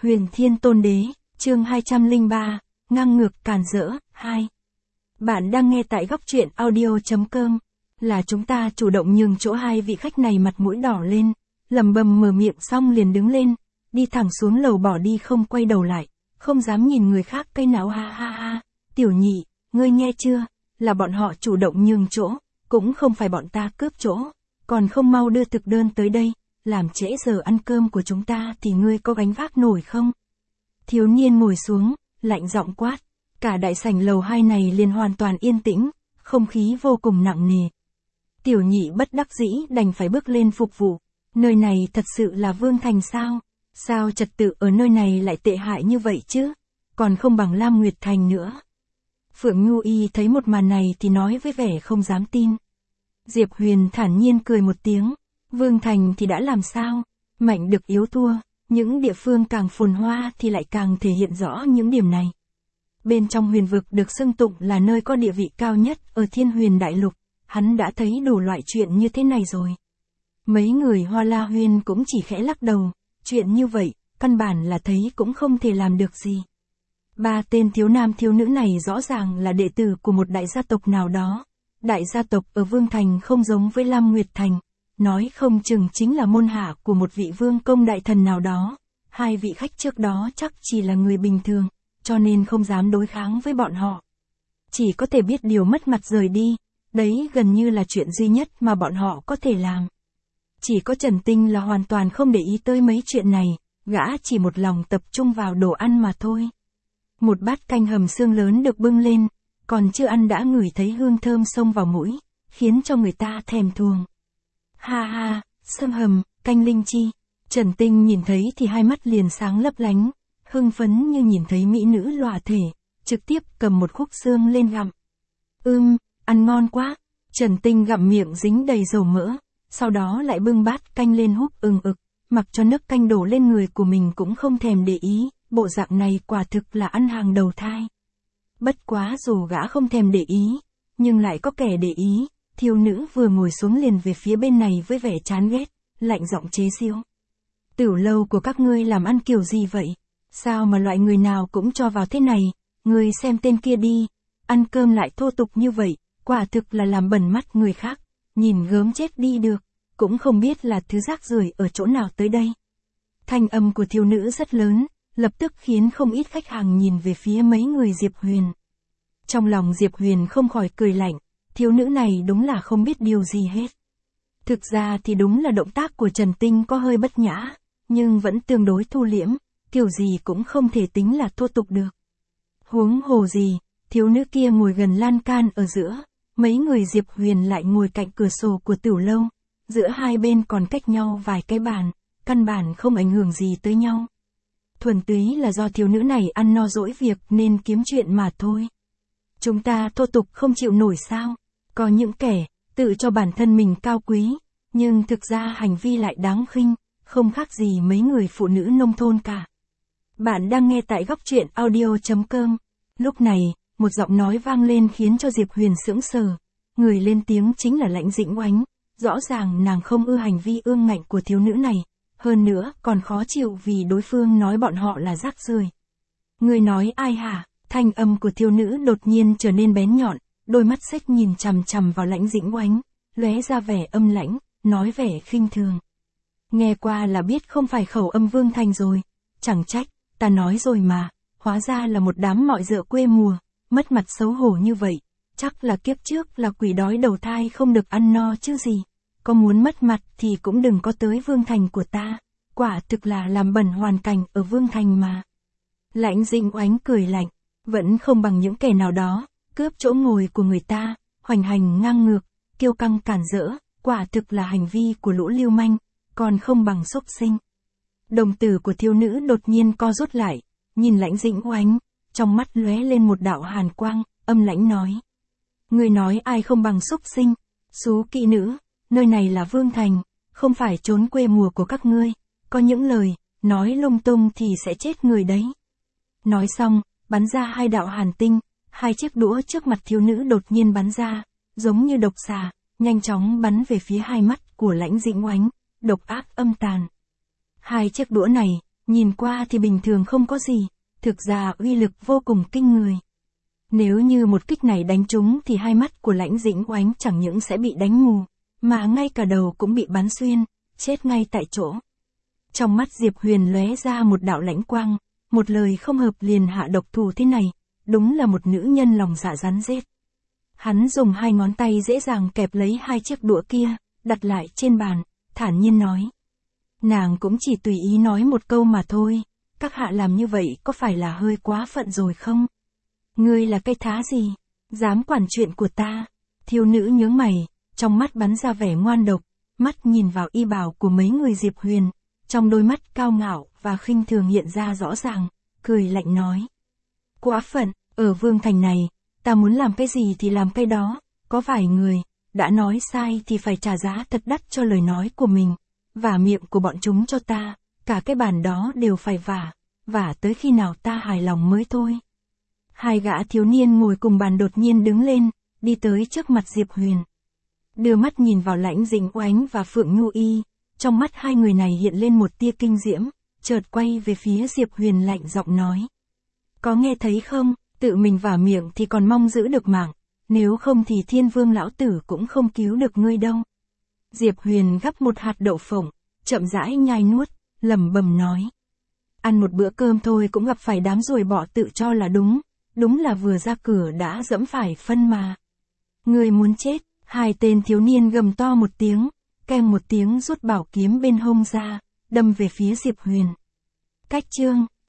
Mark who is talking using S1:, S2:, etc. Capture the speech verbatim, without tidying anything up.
S1: Huyền Thiên Tôn Đế, chương hai trăm lẻ ba, ngang ngược càn rỡ, hai. Bạn đang nghe tại góc truyện audio.com. Là chúng ta chủ động nhường chỗ hai vị khách này mặt mũi đỏ lên, lầm bầm mở miệng xong liền đứng lên, đi thẳng xuống lầu bỏ đi không quay đầu lại, không dám nhìn người khác cây não ha ha ha. Tiểu nhị, ngươi nghe chưa, là bọn họ chủ động nhường chỗ, cũng không phải bọn ta cướp chỗ, còn không mau đưa thực đơn tới đây, làm trễ giờ ăn cơm của chúng ta thì ngươi có gánh vác nổi không? Thiếu niên ngồi xuống, lạnh giọng quát, cả đại sảnh lầu hai này liền hoàn toàn yên tĩnh, không khí vô cùng nặng nề. Tiểu nhị bất đắc dĩ đành phải bước lên phục vụ, nơi này thật sự là Vương Thành sao? Sao trật tự ở nơi này lại tệ hại như vậy chứ? Còn không bằng Lam Nguyệt Thành nữa. Phượng Nhu Y thấy một màn này thì nói với vẻ không dám tin. Diệp Huyền thản nhiên cười một tiếng, Vương Thành thì đã làm sao? Mạnh được yếu thua, những địa phương càng phồn hoa thì lại càng thể hiện rõ những điểm này. Bên trong huyền vực được xưng tụng là nơi có địa vị cao nhất ở Thiên Huyền Đại Lục, hắn đã thấy đủ loại chuyện như thế này rồi. Mấy người Hoa La Huyên cũng chỉ khẽ lắc đầu, chuyện như vậy, căn bản là thấy cũng không thể làm được gì. Ba tên thiếu nam thiếu nữ này rõ ràng là đệ tử của một đại gia tộc nào đó. Đại gia tộc ở Vương Thành không giống với Lam Nguyệt Thành, nói không chừng chính là môn hạ của một vị vương công đại thần nào đó. Hai vị khách trước đó chắc chỉ là người bình thường, cho nên không dám đối kháng với bọn họ. Chỉ có thể biết điều mất mặt rời đi, đấy gần như là chuyện duy nhất mà bọn họ có thể làm. Chỉ có Trần Tinh là hoàn toàn không để ý tới mấy chuyện này, gã chỉ một lòng tập trung vào đồ ăn mà thôi. Một bát canh hầm xương lớn được bưng lên, còn chưa ăn đã ngửi thấy hương thơm xông vào mũi, khiến cho người ta thèm thuồng. Ha ha, xương hầm, canh linh chi. Trần Tinh nhìn thấy thì hai mắt liền sáng lấp lánh, hưng phấn như nhìn thấy mỹ nữ lòa thể, trực tiếp cầm một khúc xương lên gặm. Ưm, ăn ngon quá. Trần Tinh gặm miệng dính đầy dầu mỡ, sau đó lại bưng bát canh lên húp ừng ực, mặc cho nước canh đổ lên người của mình cũng không thèm để ý, bộ dạng này quả thực là ăn hàng đầu thai. Bất quá dù gã không thèm để ý, nhưng lại có kẻ để ý, thiếu nữ vừa ngồi xuống liền về phía bên này với vẻ chán ghét, lạnh giọng chế giễu. Tửu lâu của các ngươi làm ăn kiểu gì vậy? Sao mà loại người nào cũng cho vào thế này, ngươi xem tên kia đi, ăn cơm lại thô tục như vậy, quả thực là làm bẩn mắt người khác, nhìn gớm chết đi được, cũng không biết là thứ rác rưởi ở chỗ nào tới đây. Thanh âm của thiếu nữ rất lớn, lập tức khiến không ít khách hàng nhìn về phía mấy người Diệp Huyền. Trong lòng Diệp Huyền không khỏi cười lạnh, thiếu nữ này đúng là không biết điều gì hết. Thực ra thì đúng là động tác của Trần Tinh có hơi bất nhã, nhưng vẫn tương đối thu liễm, kiểu gì cũng không thể tính là thô tục được. Huống hồ gì, thiếu nữ kia ngồi gần lan can ở giữa, mấy người Diệp Huyền lại ngồi cạnh cửa sổ của tửu lâu, giữa hai bên còn cách nhau vài cái bàn, căn bản không ảnh hưởng gì tới nhau. Thuần túy là do thiếu nữ này ăn no dỗi việc nên kiếm chuyện mà thôi. Chúng ta thô tục không chịu nổi sao? Có những kẻ tự cho bản thân mình cao quý, nhưng thực ra hành vi lại đáng khinh, không khác gì mấy người phụ nữ nông thôn cả. Bạn đang nghe tại góc truyện audio.com. Lúc này, một giọng nói vang lên khiến cho Diệp Huyền sững sờ. Người lên tiếng chính là Lãnh Dĩnh Oánh. Rõ ràng nàng không ưa hành vi ương ngạnh của thiếu nữ này. Hơn nữa, còn khó chịu vì đối phương nói bọn họ là rác rưởi. Người nói ai hả? Thanh âm của thiếu nữ đột nhiên trở nên bén nhọn, đôi mắt xếch nhìn chằm chằm vào Lãnh Dĩnh Oánh, lóe ra vẻ âm lãnh, nói vẻ khinh thường. Nghe qua là biết không phải khẩu âm Vương Thành rồi, chẳng trách, ta nói rồi mà, hóa ra là một đám mọi dợ quê mùa, mất mặt xấu hổ như vậy, chắc là kiếp trước là quỷ đói đầu thai không được ăn no chứ gì. Có muốn mất mặt thì cũng đừng có tới Vương Thành của ta, quả thực là làm bẩn hoàn cảnh ở Vương Thành mà. Lãnh Dĩnh Oánh cười lạnh, vẫn không bằng những kẻ nào đó, cướp chỗ ngồi của người ta, hoành hành ngang ngược, kiêu căng cản rỡ, quả thực là hành vi của lũ lưu manh, còn không bằng xúc sinh. Đồng tử của thiếu nữ đột nhiên co rút lại, nhìn Lãnh Dĩnh Oánh, trong mắt lóe lên một đạo hàn quang, âm lãnh nói. Người nói ai không bằng xúc sinh, xú kỵ nữ. Nơi này là Vương Thành, không phải trốn quê mùa của các ngươi, có những lời, nói lung tung thì sẽ chết người đấy. Nói xong, bắn ra hai đạo hàn tinh, hai chiếc đũa trước mặt thiếu nữ đột nhiên bắn ra, giống như độc xà, nhanh chóng bắn về phía hai mắt của Lãnh Dĩnh Oánh, độc ác âm tàn. Hai chiếc đũa này, nhìn qua thì bình thường không có gì, thực ra uy lực vô cùng kinh người. Nếu như một kích này đánh trúng thì hai mắt của Lãnh Dĩnh Oánh chẳng những sẽ bị đánh mù, mà ngay cả đầu cũng bị bắn xuyên, chết ngay tại chỗ. Trong mắt Diệp Huyền lóe ra một đạo lãnh quang, một lời không hợp liền hạ độc thủ thế này, đúng là một nữ nhân lòng dạ rắn rết. Hắn dùng hai ngón tay dễ dàng kẹp lấy hai chiếc đũa kia, đặt lại trên bàn, thản nhiên nói. Nàng cũng chỉ tùy ý nói một câu mà thôi, các hạ làm như vậy có phải là hơi quá phận rồi không? Ngươi là cây thá gì? Dám quản chuyện của ta? Thiếu nữ nhướng mày, trong mắt bắn ra vẻ ngoan độc, mắt nhìn vào y bào của mấy người Diệp Huyền, trong đôi mắt cao ngạo và khinh thường hiện ra rõ ràng, cười lạnh nói. Quá phận, ở Vương Thành này, ta muốn làm cái gì thì làm cái đó, có vài người, đã nói sai thì phải trả giá thật đắt cho lời nói của mình, vả miệng của bọn chúng cho ta, cả cái bàn đó đều phải vả, vả tới khi nào ta hài lòng mới thôi. Hai gã thiếu niên ngồi cùng bàn đột nhiên đứng lên, đi tới trước mặt Diệp Huyền. Đưa mắt nhìn vào Lãnh Dĩnh Oánh và Phượng Nhu Y, trong mắt hai người này hiện lên một tia kinh diễm, chợt quay về phía Diệp Huyền lạnh giọng nói. Có nghe thấy không, tự mình vả miệng thì còn mong giữ được mạng, nếu không thì Thiên Vương lão tử cũng không cứu được ngươi đâu. Diệp Huyền gắp một hạt đậu phộng, chậm rãi nhai nuốt, lẩm bẩm nói. Ăn một bữa cơm thôi cũng gặp phải đám ruồi bọ tự cho là đúng, đúng là vừa ra cửa đã dẫm phải phân mà. Ngươi muốn chết, hai tên thiếu niên gầm to một tiếng, keng một tiếng rút bảo kiếm bên hông ra, đâm về phía Diệp Huyền. Cách chương